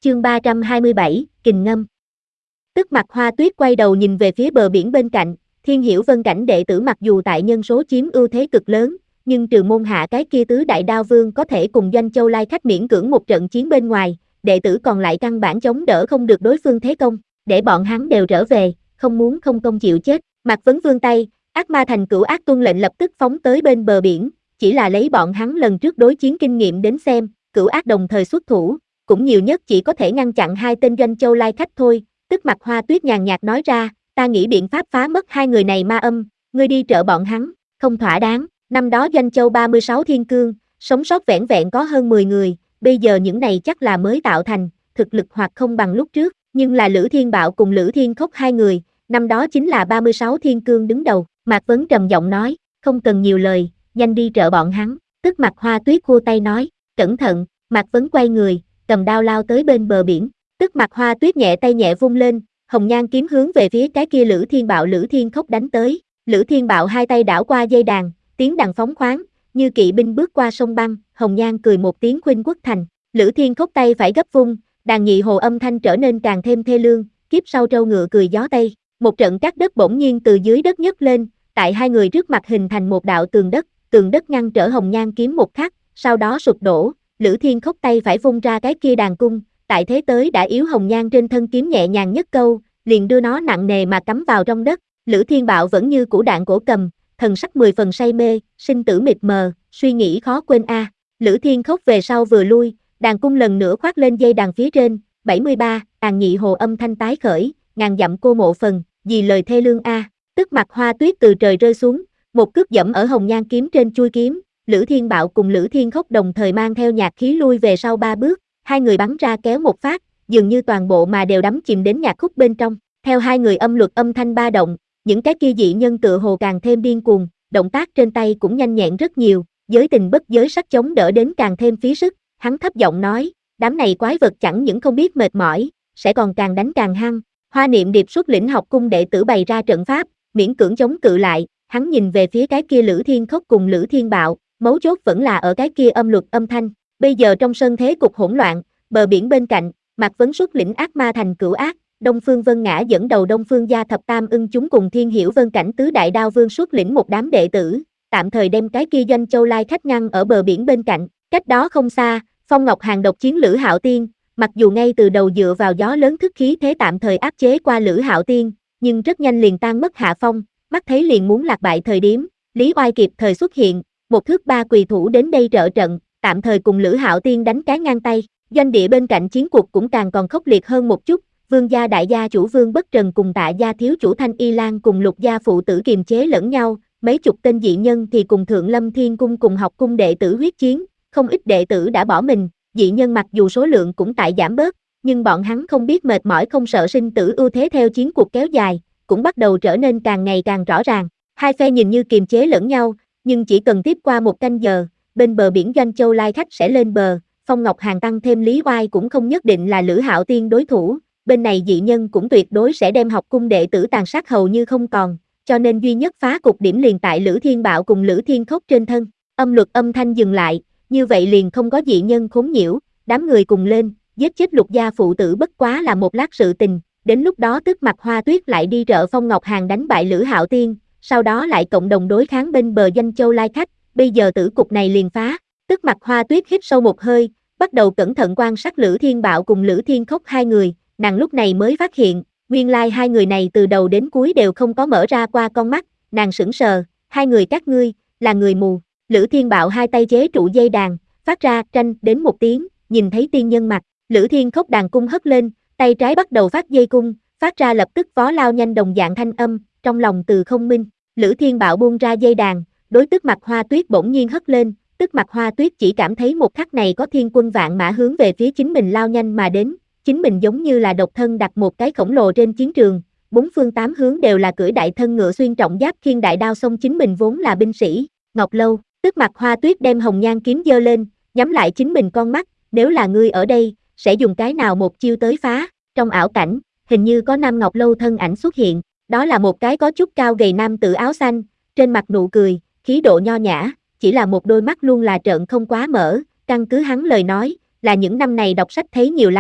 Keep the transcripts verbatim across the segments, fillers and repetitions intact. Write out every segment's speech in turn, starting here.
Chương ba trăm hai mươi bảy, Kình Ngâm. Tức Mặc Hoa Tuyết quay đầu nhìn về phía bờ biển bên cạnh, Thiên Hiểu Vân cảnh đệ tử mặc dù tại nhân số chiếm ưu thế cực lớn, nhưng trừ môn hạ cái kia tứ đại đao vương có thể cùng Doanh Châu Lai Khách miễn cưỡng một trận chiến bên ngoài, đệ tử còn lại căn bản chống đỡ không được đối phương thế công, để bọn hắn đều trở về, không muốn không công chịu chết. Mạc Vấn vươn tay, Ác Ma Thành Cửu Ác tuân lệnh lập tức phóng tới bên bờ biển, chỉ là lấy bọn hắn lần trước đối chiến kinh nghiệm đến xem, Cửu Ác đồng thời xuất thủ, cũng nhiều nhất chỉ có thể ngăn chặn hai tên Doanh Châu Lai Khách thôi. Tức Mặc Hoa Tuyết nhàn nhạt nói ra, ta nghĩ biện pháp phá mất hai người này ma âm, ngươi đi trợ bọn hắn, không thỏa đáng. Năm đó Doanh Châu ba mươi sáu thiên cương, sống sót vẻn vẹn có hơn mười người, bây giờ những này chắc là mới tạo thành, thực lực hoặc không bằng lúc trước, nhưng là Lữ Thiên Bạo cùng Lữ Thiên Khốc hai người, năm đó chính là ba mươi sáu thiên cương đứng đầu. Mạc Vấn trầm giọng nói, không cần nhiều lời, nhanh đi trợ bọn hắn. Tức Mặc Hoa Tuyết khua tay nói, cẩn thận. Mạc Vấn quay người, cầm đao lao tới bên bờ biển. Tức Mặc Hoa Tuyết nhẹ tay nhẹ vung lên, hồng nhan kiếm hướng về phía cái kia Lữ Thiên Bạo Lữ Thiên Khốc đánh tới. Lữ Thiên Bạo hai tay đảo qua dây đàn, tiếng đàn phóng khoáng, như kỵ binh bước qua sông băng. Hồng nhan cười một tiếng khuynh quốc thành. Lữ Thiên Khốc tay phải gấp vung, đàn nhị hồ âm thanh trở nên càng thêm thê lương. Kiếp sau trâu ngựa cười gió tây. Một trận cắt đất bỗng nhiên từ dưới đất nhấc lên, tại hai người trước mặt hình thành một đạo tường đất. Tường đất ngăn trở hồng nhan kiếm một khắc, sau đó sụp đổ. Lữ Thiên Khốc tay phải vung ra cái kia đàn cung, tại thế tới đã yếu hồng nhan trên thân kiếm nhẹ nhàng nhất câu, liền đưa nó nặng nề mà cắm vào trong đất. Lữ Thiên Bạo vẫn như củ đạn cổ cầm, thần sắc mười phần say mê, sinh tử mịt mờ, suy nghĩ khó quên a. À. Lữ Thiên Khốc về sau vừa lui, đàn cung lần nữa khoác lên dây đàn phía trên, bảy mươi ba, đàn nhị hồ âm thanh tái khởi, ngàn dặm cô mộ phần, vì lời thê lương a. À. Tức Mặc Hoa Tuyết từ trời rơi xuống, một cước dẫm ở hồng nhan kiếm trên chui kiếm. Lữ Thiên Bạo cùng Lữ Thiên Khốc đồng thời mang theo nhạc khí lui về sau ba bước, hai người bắn ra kéo một phát, dường như toàn bộ mà đều đắm chìm đến nhạc khúc bên trong. Theo hai người âm luật âm thanh ba động, những cái kia dị nhân tựa hồ càng thêm điên cuồng, động tác trên tay cũng nhanh nhẹn rất nhiều, giới tình bất giới sắc chống đỡ đến càng thêm phí sức. Hắn thấp giọng nói, đám này quái vật chẳng những không biết mệt mỏi, sẽ còn càng đánh càng hăng. Hoa Niệm Điệp xuất lĩnh học cung đệ tử bày ra trận pháp, miễn cưỡng chống cự lại. Hắn nhìn về phía cái kia Lữ Thiên Khốc cùng Lữ Thiên Bạo, mấu chốt vẫn là ở cái kia âm luật âm thanh. Bây giờ trong sân thế cục hỗn loạn, bờ biển bên cạnh, Mạc Vấn xuất lĩnh Ác Ma Thành Cửu Ác, Đông Phương Vân Ngã dẫn đầu Đông Phương gia thập tam ưng chúng cùng Thiên Hiểu Vân cảnh tứ đại đao vương xuất lĩnh một đám đệ tử, tạm thời đem cái kia Doanh Châu Lai Khách ngăn ở bờ biển bên cạnh. Cách đó không xa, Phong Ngọc Hàng độc chiến Lữ Hạo Tiên, mặc dù ngay từ đầu dựa vào gió lớn thức khí thế tạm thời áp chế qua Lữ Hạo Tiên, nhưng rất nhanh liền tan mất hạ phong, mắt thấy liền muốn lạc bại thời điểm, Lý Oai kịp thời xuất hiện, một thước ba quỳ thủ đến đây trợ trận, tạm thời cùng Lữ Hạo Tiên đánh cái ngang tay. Doanh địa bên cạnh chiến cuộc cũng càng còn khốc liệt hơn một chút, Vương gia đại gia chủ Vương Bất Trần cùng Tạ gia thiếu chủ Thanh Y Lan cùng Lục gia phụ tử kiềm chế lẫn nhau, mấy chục tên dị nhân thì cùng Thượng Lâm Thiên cung cùng học cung đệ tử huyết chiến, không ít đệ tử đã bỏ mình. Dị nhân mặc dù số lượng cũng tại giảm bớt, nhưng bọn hắn không biết mệt mỏi không sợ sinh tử ưu thế theo chiến cuộc kéo dài, cũng bắt đầu trở nên càng ngày càng rõ ràng. Hai phe nhìn như kiềm chế lẫn nhau, nhưng chỉ cần tiếp qua một canh giờ, bên bờ biển Doanh Châu Lai Khách sẽ lên bờ. Phong Ngọc Hàng tăng thêm Lý Oai cũng không nhất định là Lữ Hạo Tiên đối thủ, bên này dị nhân cũng tuyệt đối sẽ đem học cung đệ tử tàn sát hầu như không còn, cho nên duy nhất phá cục điểm liền tại Lữ Thiên Bạo cùng Lữ Thiên Khốc trên thân. Âm luật âm thanh dừng lại, như vậy liền không có dị nhân khốn nhiễu, đám người cùng lên, giết chết Lục gia phụ tử bất quá là một lát sự tình, đến lúc đó Tức Mặc Hoa Tuyết lại đi trợ Phong Ngọc Hàng đánh bại Lữ Hạo Tiên, sau đó lại cộng đồng đối kháng bên bờ Doanh Châu Lai Khách, bây giờ tử cục này liền phá. Tức Mặc Hoa Tuyết hít sâu một hơi, bắt đầu cẩn thận quan sát Lữ Thiên Bạo cùng Lữ Thiên Khốc hai người, nàng lúc này mới phát hiện, nguyên lai hai người này từ đầu đến cuối đều không có mở ra qua con mắt, nàng sững sờ, hai người các ngươi, là người mù. Lữ Thiên Bạo hai tay chế trụ dây đàn, phát ra tranh đến một tiếng, nhìn thấy tiên nhân mặt, Lữ Thiên Khốc đàn cung hất lên, tay trái bắt đầu phát dây cung, phát ra lập tức vó lao nhanh đồng dạng thanh âm, trong lòng từ không minh. Lữ Thiên Bạo buông ra dây đàn, đối Tức Mặc Hoa Tuyết bỗng nhiên hất lên, Tức Mặc Hoa Tuyết chỉ cảm thấy một khắc này có thiên quân vạn mã hướng về phía chính mình lao nhanh mà đến, chính mình giống như là độc thân đặt một cái khổng lồ trên chiến trường, bốn phương tám hướng đều là cưỡi đại thân ngựa xuyên trọng giáp khiên đại đao xông chính mình vốn là binh sĩ. Ngọc Lâu, Tức Mặc Hoa Tuyết đem hồng nhan kiếm giơ lên, nhắm lại chính mình con mắt, nếu là ngươi ở đây, sẽ dùng cái nào một chiêu tới phá. Trong ảo cảnh, hình như có Nam Ngọc Lâu thân ảnh xuất hiện, đó là một cái có chút cao gầy nam tử áo xanh, trên mặt nụ cười, khí độ nho nhã, chỉ là một đôi mắt luôn là trợn không quá mở, căn cứ hắn lời nói, là những năm này đọc sách thấy nhiều lắm,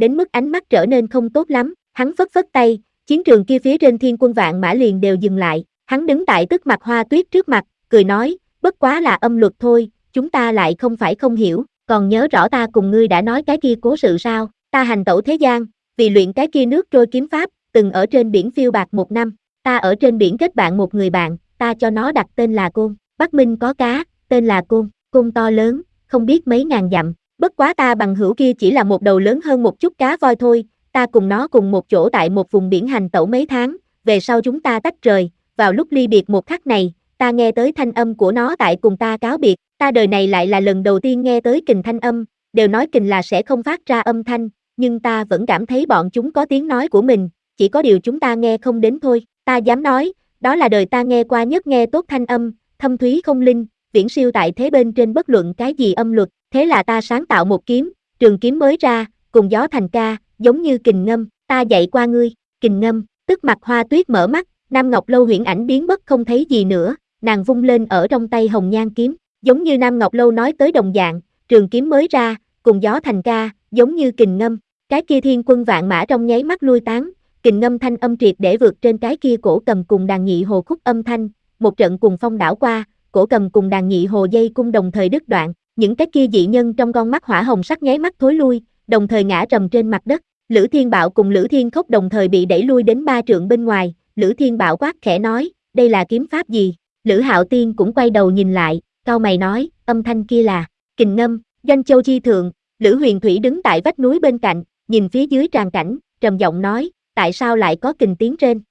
đến mức ánh mắt trở nên không tốt lắm, hắn phất phất tay, chiến trường kia phía trên thiên quân vạn mã liền đều dừng lại, hắn đứng tại Tức Mặc Hoa Tuyết trước mặt, cười nói, bất quá là âm luật thôi, chúng ta lại không phải không hiểu, còn nhớ rõ ta cùng ngươi đã nói cái kia cố sự sao, ta hành tẩu thế gian, vì luyện cái kia nước trôi kiếm pháp, từng ở trên biển phiêu bạt một năm, ta ở trên biển kết bạn một người bạn, ta cho nó đặt tên là Côn, Bắc Minh có cá, tên là Côn, Côn to lớn, không biết mấy ngàn dặm, bất quá ta bằng hữu kia chỉ là một đầu lớn hơn một chút cá voi thôi, ta cùng nó cùng một chỗ tại một vùng biển hành tẩu mấy tháng, về sau chúng ta tách rời, vào lúc ly biệt một khắc này, ta nghe tới thanh âm của nó tại cùng ta cáo biệt, ta đời này lại là lần đầu tiên nghe tới kình thanh âm, đều nói kình là sẽ không phát ra âm thanh, nhưng ta vẫn cảm thấy bọn chúng có tiếng nói của mình, chỉ có điều chúng ta nghe không đến thôi, ta dám nói, đó là đời ta nghe qua nhất nghe tốt thanh âm, thâm thúy không linh, viễn siêu tại thế bên trên bất luận cái gì âm luật, thế là ta sáng tạo một kiếm, trường kiếm mới ra, cùng gió thành ca, giống như kình ngâm, ta dạy qua ngươi, kình ngâm, Tức Mặc Hoa Tuyết mở mắt, Nam Ngọc Lâu huyễn ảnh biến mất không thấy gì nữa, nàng vung lên ở trong tay hồng nhan kiếm, giống như Nam Ngọc Lâu nói tới đồng dạng, trường kiếm mới ra, cùng gió thành ca, giống như kình ngâm, cái kia thiên quân vạn mã trong nháy mắt lui tán, kình ngâm thanh âm triệt để vượt trên cái kia cổ cầm cùng đàn nhị hồ khúc âm thanh, một trận cùng phong đảo qua, cổ cầm cùng đàn nhị hồ dây cung đồng thời đứt đoạn, những cái kia dị nhân trong con mắt hỏa hồng sắc nháy mắt thối lui, đồng thời ngã rầm trên mặt đất, Lữ Thiên Bạo cùng Lữ Thiên Khốc đồng thời bị đẩy lui đến ba trượng bên ngoài, Lữ Thiên Bạo quát khẽ nói, đây là kiếm pháp gì? Lữ Hạo Tiên cũng quay đầu nhìn lại, cau mày nói, âm thanh kia là kình ngâm. Doanh Châu chi thượng, Lữ Huyền Thủy đứng tại vách núi bên cạnh, nhìn phía dưới tràng cảnh, trầm giọng nói, tại sao lại có kình tiếng trên?